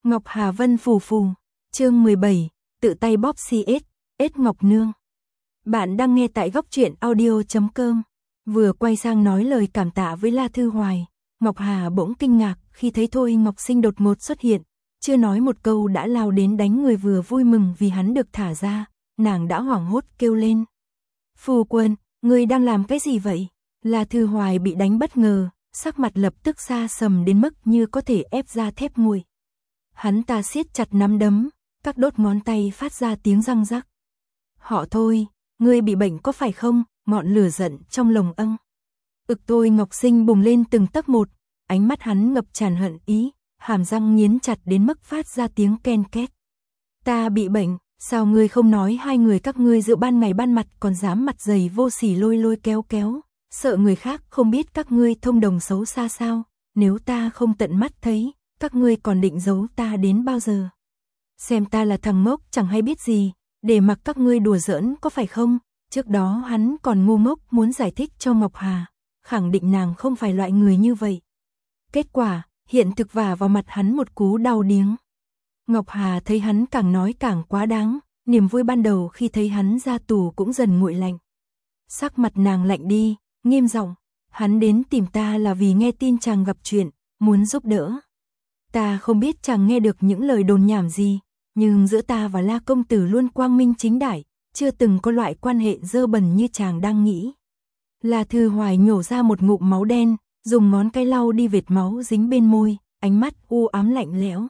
Ngọc Hà Vân phù phù, chương 17, tự tay bóp CS, Ngọc Nương. Bạn đang nghe tại góc truyện audio.com. Vừa quay sang nói lời cảm tạ với La Thư Hoài, Ngọc Hà bỗng kinh ngạc khi thấy Thôi Ngọc Sinh đột ngột xuất hiện, chưa nói một câu đã lao đến đánh người, vừa vui mừng vì hắn được thả ra, nàng đã hoảng hốt kêu lên. Phu quân, ngươi đang làm cái gì vậy? La Thư Hoài bị đánh bất ngờ, sắc mặt lập tức xa sầm đến mức như có thể ép ra thép nguội. Hắn ta siết chặt nắm đấm, các đốt ngón tay phát ra tiếng răng rắc. Họ Thôi, ngươi bị bệnh có phải không? Ngọn lửa giận trong lồng Thôi Ngọc Sinh bùng lên từng tấc một, ánh mắt hắn ngập tràn hận ý, hàm răng nghiến chặt đến mức phát ra tiếng ken két. Ta bị bệnh, sao ngươi không nói? Hai người các ngươi giữa ban ngày ban mặt còn dám mặt dày vô sỉ lôi kéo, sợ người khác không biết các ngươi thông đồng xấu xa sao? Nếu ta không tận mắt thấy, các ngươi còn định giấu ta đến bao giờ? Xem ta là thằng ngốc chẳng hay biết gì, để mặc các ngươi đùa giỡn có phải không? Trước đó hắn còn ngu ngốc muốn giải thích cho Ngọc Hà, khẳng định nàng không phải loại người như vậy. Kết quả, hiện thực vả vào mặt hắn một cú đau điếng. Ngọc Hà thấy hắn càng nói càng quá đáng, niềm vui ban đầu khi thấy hắn ra tù cũng dần nguội lạnh. Sắc mặt nàng lạnh đi, nghiêm giọng, hắn đến tìm ta là vì nghe tin chàng gặp chuyện, muốn giúp đỡ. Ta không biết chàng nghe được những lời đồn nhảm gì, nhưng giữa ta và La công tử luôn quang minh chính đại, chưa từng có loại quan hệ dơ bẩn như chàng đang nghĩ. La Thư Hoài nhổ ra một ngụm máu đen, dùng ngón cái lau đi vệt máu dính bên môi, ánh mắt u ám lạnh lẽo.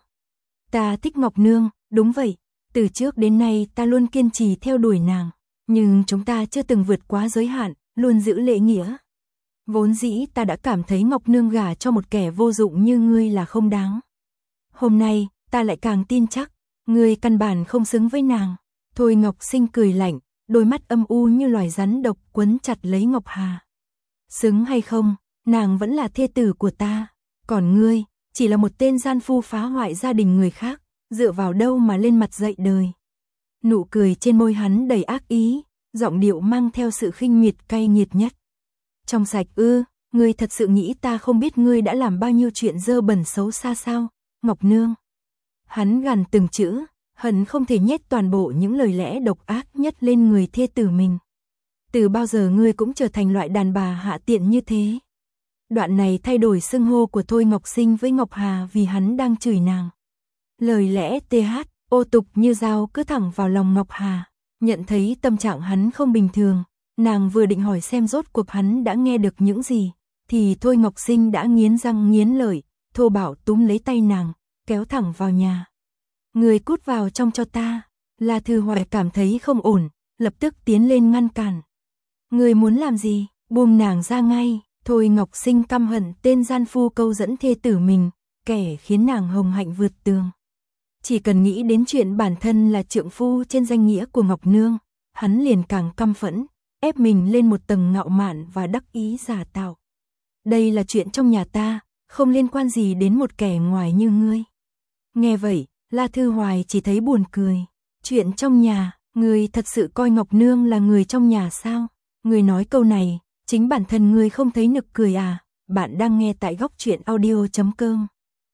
Ta thích Ngọc Nương, đúng vậy, từ trước đến nay ta luôn kiên trì theo đuổi nàng, nhưng chúng ta chưa từng vượt quá giới hạn, luôn giữ lễ nghĩa. Vốn dĩ ta đã cảm thấy Ngọc Nương gả cho một kẻ vô dụng như ngươi là không đáng. Hôm nay, ta lại càng tin chắc, ngươi căn bản không xứng với nàng. Thôi Ngọc Sinh cười lạnh, đôi mắt âm u như loài rắn độc quấn chặt lấy Ngọc Hà. Xứng hay không, nàng vẫn là thê tử của ta, còn ngươi, chỉ là một tên gian phu phá hoại gia đình người khác, dựa vào đâu mà lên mặt dạy đời. Nụ cười trên môi hắn đầy ác ý, giọng điệu mang theo sự khinh miệt cay nghiệt nhất. Trong sạch ư, ngươi thật sự nghĩ ta không biết ngươi đã làm bao nhiêu chuyện dơ bẩn xấu xa sao, Ngọc Nương. Hắn gằn từng chữ, hận không thể nhét toàn bộ những lời lẽ độc ác nhất lên người thê tử mình. Từ bao giờ ngươi cũng trở thành loại đàn bà hạ tiện như thế? Đoạn này thay đổi xưng hô của Thôi Ngọc Sinh với Ngọc Hà vì hắn đang chửi nàng. Lời lẽ ô tục như dao cứ thẳng vào lòng Ngọc Hà. Nhận thấy tâm trạng hắn không bình thường, nàng vừa định hỏi xem rốt cuộc hắn đã nghe được những gì, thì Thôi Ngọc Sinh đã nghiến răng nghiến lợi, thô bạo túm lấy tay nàng, kéo thẳng vào nhà. Người cút vào trong cho ta. La Thư Hoài cảm thấy không ổn, lập tức tiến lên ngăn cản. Người muốn làm gì? Buông nàng ra ngay. Thôi Ngọc Sinh căm hận tên gian phu câu dẫn thê tử mình, kẻ khiến nàng hồng hạnh vượt tường. Chỉ cần nghĩ đến chuyện bản thân là trượng phu trên danh nghĩa của Ngọc Nương, hắn liền càng căm phẫn, ép mình lên một tầng ngạo mạn và đắc ý giả tạo. Đây là chuyện trong nhà ta, không liên quan gì đến một kẻ ngoài như ngươi. Nghe vậy, La Thư Hoài chỉ thấy buồn cười. Chuyện trong nhà, ngươi thật sự coi Ngọc Nương là người trong nhà sao? Ngươi nói câu này, chính bản thân ngươi không thấy nực cười à? Bạn đang nghe tại góc truyện audio.com.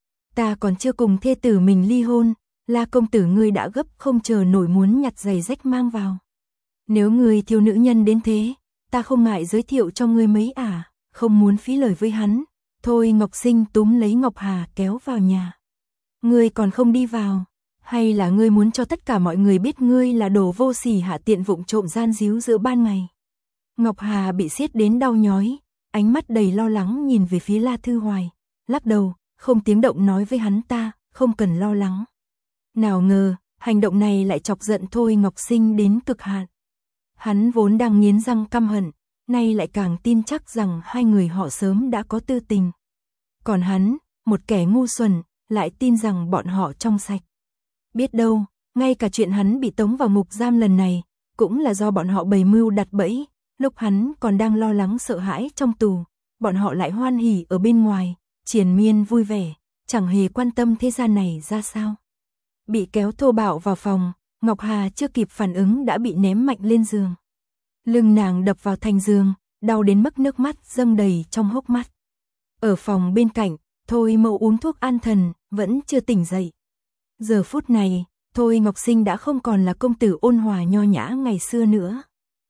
Ta còn chưa cùng thê tử mình ly hôn, La công tử ngươi đã gấp không chờ nổi muốn nhặt giày rách mang vào. Nếu ngươi thiếu nữ nhân đến thế, ta không ngại giới thiệu cho ngươi mấy à? Không muốn phí lời với hắn. Thôi Ngọc Sinh túm lấy Ngọc Hà kéo vào nhà. Ngươi còn không đi vào, hay là ngươi muốn cho tất cả mọi người biết ngươi là đồ vô sỉ hạ tiện vụng trộm gian díu giữa ban ngày? Ngọc Hà bị siết đến đau nhói, ánh mắt đầy lo lắng nhìn về phía La Thư Hoài, lắc đầu, không tiếng động nói với hắn ta, không cần lo lắng. Nào ngờ, hành động này lại chọc giận Thôi Ngọc Sinh đến cực hạn. Hắn vốn đang nghiến răng căm hận, nay lại càng tin chắc rằng hai người họ sớm đã có tư tình. Còn hắn, một kẻ ngu xuẩn, lại tin rằng bọn họ trong sạch. Biết đâu, ngay cả chuyện hắn bị tống vào ngục giam lần này, cũng là do bọn họ bày mưu đặt bẫy, lúc hắn còn đang lo lắng sợ hãi trong tù, bọn họ lại hoan hỉ ở bên ngoài, triền miên vui vẻ, chẳng hề quan tâm thế gian này ra sao. Bị kéo thô bạo vào phòng, Ngọc Hà chưa kịp phản ứng đã bị ném mạnh lên giường. Lưng nàng đập vào thành giường, đau đến mức nước mắt dâng đầy trong hốc mắt. Ở phòng bên cạnh, Thôi Mậu uống thuốc an thần, vẫn chưa tỉnh dậy. Giờ phút này, Thôi Ngọc Sinh đã không còn là công tử ôn hòa nho nhã ngày xưa nữa.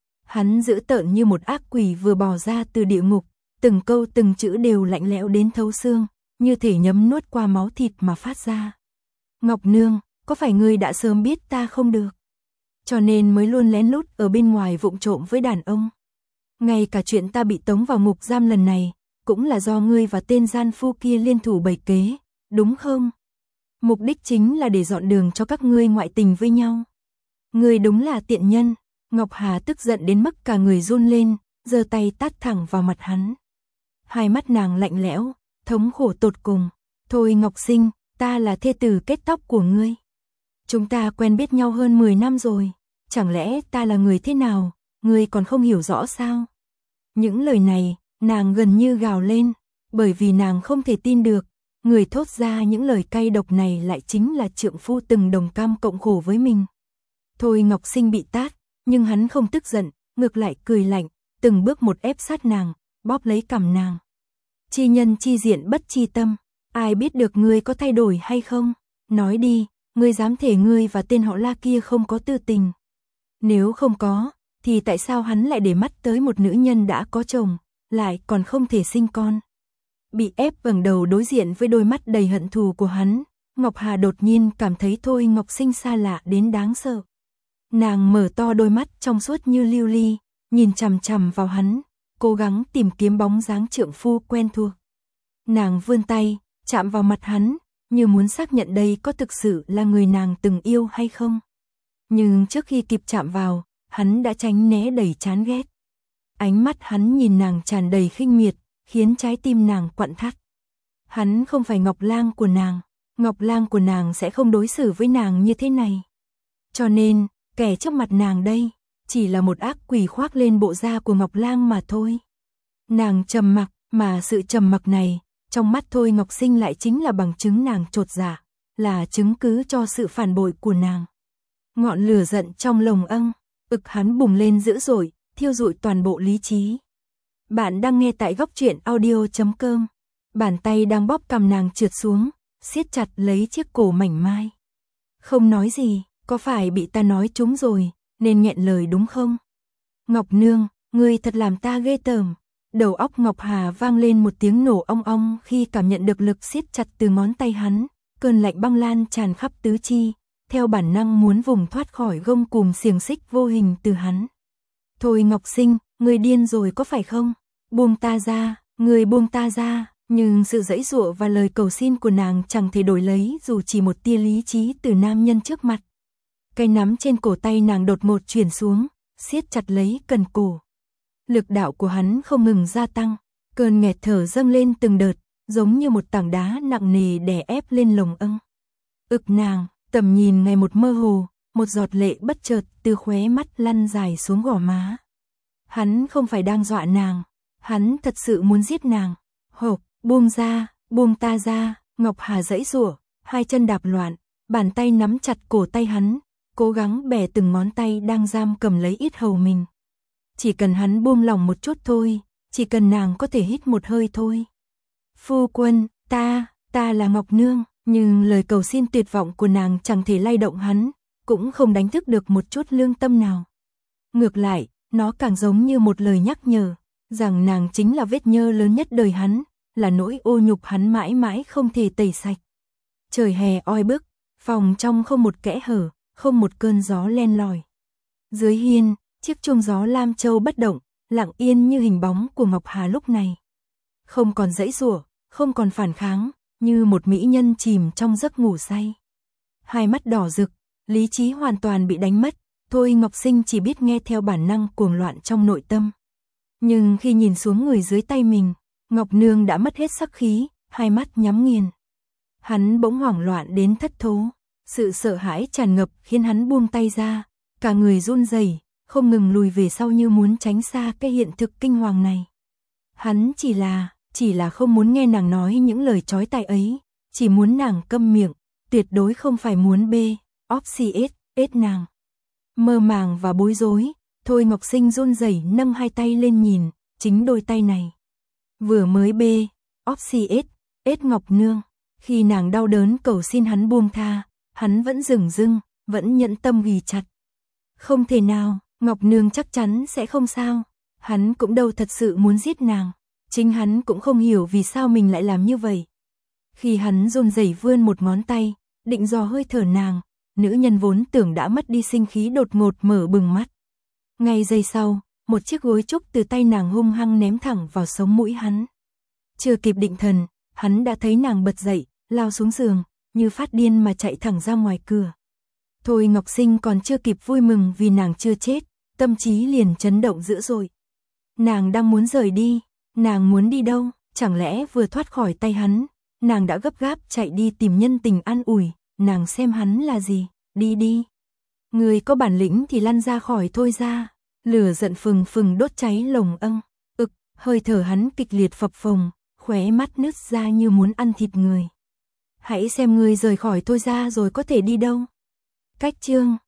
Hắn dữ tợn như một ác quỷ vừa bò ra từ địa ngục, từng câu từng chữ đều lạnh lẽo đến thấu xương, như thể nhấm nuốt qua máu thịt mà phát ra. Ngọc Nương, có phải ngươi đã sớm biết ta không được, cho nên mới luôn lén lút ở bên ngoài vụng trộm với đàn ông? Ngay cả chuyện ta bị tống vào ngục giam lần này, cũng là do ngươi và tên gian phu kia liên thủ bày kế, đúng không? Mục đích chính là để dọn đường cho các ngươi ngoại tình với nhau. Ngươi đúng là tiện nhân. Ngọc Hà tức giận đến mức cả người run lên, giơ tay tát thẳng vào mặt hắn. Hai mắt nàng lạnh lẽo, thống khổ tột cùng. Thôi Ngọc Sinh, ta là thê tử kết tóc của ngươi. Chúng ta quen biết nhau hơn 10 năm rồi, chẳng lẽ ta là người thế nào, ngươi còn không hiểu rõ sao? Những lời này, nàng gần như gào lên, bởi vì nàng không thể tin được, người thốt ra những lời cay độc này lại chính là trượng phu từng đồng cam cộng khổ với mình. Thôi Ngọc Sinh bị tát, nhưng hắn không tức giận, ngược lại cười lạnh, từng bước một ép sát nàng, bóp lấy cằm nàng. Chi nhân chi diện bất chi tâm, ai biết được ngươi có thay đổi hay không? Nói đi, ngươi dám thể ngươi và tên họ La kia không có tư tình? Nếu không có, thì tại sao hắn lại để mắt tới một nữ nhân đã có chồng, lại còn không thể sinh con? Bị ép ngẩng đầu đối diện với đôi mắt đầy hận thù của hắn, Ngọc Hà đột nhiên cảm thấy Thôi Ngọc Sinh xa lạ đến đáng sợ. Nàng mở to đôi mắt trong suốt như lưu ly, nhìn chằm chằm vào hắn, cố gắng tìm kiếm bóng dáng trượng phu quen thuộc. Nàng vươn tay, chạm vào mặt hắn, như muốn xác nhận đây có thực sự là người nàng từng yêu hay không. Nhưng trước khi kịp chạm vào, hắn đã tránh né đầy chán ghét. Ánh mắt hắn nhìn nàng tràn đầy khinh miệt, khiến trái tim nàng quặn thắt. Hắn không phải Ngọc Lang của nàng, Ngọc Lang của nàng sẽ không đối xử với nàng như thế này. Cho nên, kẻ trước mặt nàng đây, chỉ là một ác quỷ khoác lên bộ da của Ngọc Lang mà thôi. Nàng trầm mặc, mà sự trầm mặc này, trong mắt Thôi Ngọc Sinh lại chính là bằng chứng nàng chột dạ, là chứng cứ cho sự phản bội của nàng. Ngọn lửa giận trong lồng ực hắn bùng lên dữ dội, thiêu rụi toàn bộ lý trí. Bạn đang nghe tại Góc Truyện Audio.com. Bàn tay đang bóp cằm nàng trượt xuống, siết chặt lấy chiếc cổ mảnh mai. Không nói gì, có phải bị ta nói trúng rồi, nên nghẹn lời đúng không? Ngọc Nương, ngươi thật làm ta ghê tởm. Đầu óc Ngọc Hà vang lên một tiếng nổ ong ong khi cảm nhận được lực siết chặt từ ngón tay hắn, cơn lạnh băng lan tràn khắp tứ chi, theo bản năng muốn vùng thoát khỏi gông cùm xiềng xích vô hình từ hắn. Thôi Ngọc Sinh, ngươi điên rồi có phải không? Buông ta ra, ngươi buông ta ra. Nhưng sự giãy giụa và lời cầu xin của nàng chẳng thể đổi lấy dù chỉ một tia lý trí từ nam nhân trước mặt. Cái nắm trên cổ tay nàng đột ngột chuyển xuống, siết chặt lấy cần cổ. Lực đạo của hắn không ngừng gia tăng, cơn nghẹt thở dâng lên từng đợt, giống như một tảng đá nặng nề đè ép lên lồng ực nàng, tầm nhìn ngày một mơ hồ, một giọt lệ bất chợt từ khóe mắt lăn dài xuống gò má. Hắn không phải đang dọa nàng, hắn thật sự muốn giết nàng. Hộp, buông ra, buông ta ra. Ngọc Hà giãy giụa, hai chân đạp loạn, bàn tay nắm chặt cổ tay hắn, cố gắng bẻ từng ngón tay đang giam cầm lấy yết hầu mình. Chỉ cần hắn buông lòng một chút thôi, chỉ cần nàng có thể hít một hơi thôi. Phu quân, ta là Ngọc Nương, nhưng lời cầu xin tuyệt vọng của nàng chẳng thể lay động hắn, cũng không đánh thức được một chút lương tâm nào. Ngược lại, nó càng giống như một lời nhắc nhở, rằng nàng chính là vết nhơ lớn nhất đời hắn, là nỗi ô nhục hắn mãi mãi không thể tẩy sạch. Trời hè oi bức, phòng trong không một kẽ hở, không một cơn gió len lỏi. Dưới hiên, chiếc chuông gió lam châu bất động, lặng yên như hình bóng của Ngọc Hà lúc này. Không còn giãy giụa, không còn phản kháng, như một mỹ nhân chìm trong giấc ngủ say. Hai mắt đỏ rực, lý trí hoàn toàn bị đánh mất, Thôi Ngọc Sinh chỉ biết nghe theo bản năng cuồng loạn trong nội tâm. Nhưng khi nhìn xuống người dưới tay mình, Ngọc Nương đã mất hết sắc khí, hai mắt nhắm nghiền. Hắn bỗng hoảng loạn đến thất thố, sự sợ hãi tràn ngập khiến hắn buông tay ra, cả người run rẩy, không ngừng lùi về sau như muốn tránh xa cái hiện thực kinh hoàng này. Hắn chỉ là không muốn nghe nàng nói những lời chói tai ấy, chỉ muốn nàng câm miệng, tuyệt đối không phải muốn ép nàng. Mơ màng và bối rối, Thôi Ngọc Sinh run rẩy nâng hai tay lên nhìn, chính đôi tay này. Vừa mới ép Ngọc Nương, khi nàng đau đớn cầu xin hắn buông tha, hắn vẫn dửng dưng, vẫn nhẫn tâm ghì chặt. Không thể nào, Ngọc Nương chắc chắn sẽ không sao. Hắn cũng đâu thật sự muốn giết nàng. Chính hắn cũng không hiểu vì sao mình lại làm như vậy. Khi hắn run rẩy vươn một ngón tay, định dò hơi thở nàng, nữ nhân vốn tưởng đã mất đi sinh khí đột ngột mở bừng mắt. Ngay giây sau, một chiếc gối trúc từ tay nàng hung hăng ném thẳng vào sống mũi hắn. Chưa kịp định thần, hắn đã thấy nàng bật dậy, lao xuống giường, như phát điên mà chạy thẳng ra ngoài cửa. Thôi Ngọc Sinh còn chưa kịp vui mừng vì nàng chưa chết, tâm trí liền chấn động dữ dội. Nàng đang muốn rời đi, nàng muốn đi đâu, chẳng lẽ vừa thoát khỏi tay hắn, nàng đã gấp gáp chạy đi tìm nhân tình an ủi, nàng xem hắn là gì, đi đi. Người có bản lĩnh thì lăn ra khỏi Thôi ra, lửa giận phừng phừng đốt cháy lồng âng, hơi thở hắn kịch liệt phập phồng, khóe mắt nứt ra như muốn ăn thịt người. Hãy xem ngươi rời khỏi Thôi ra rồi có thể đi đâu. Cách chương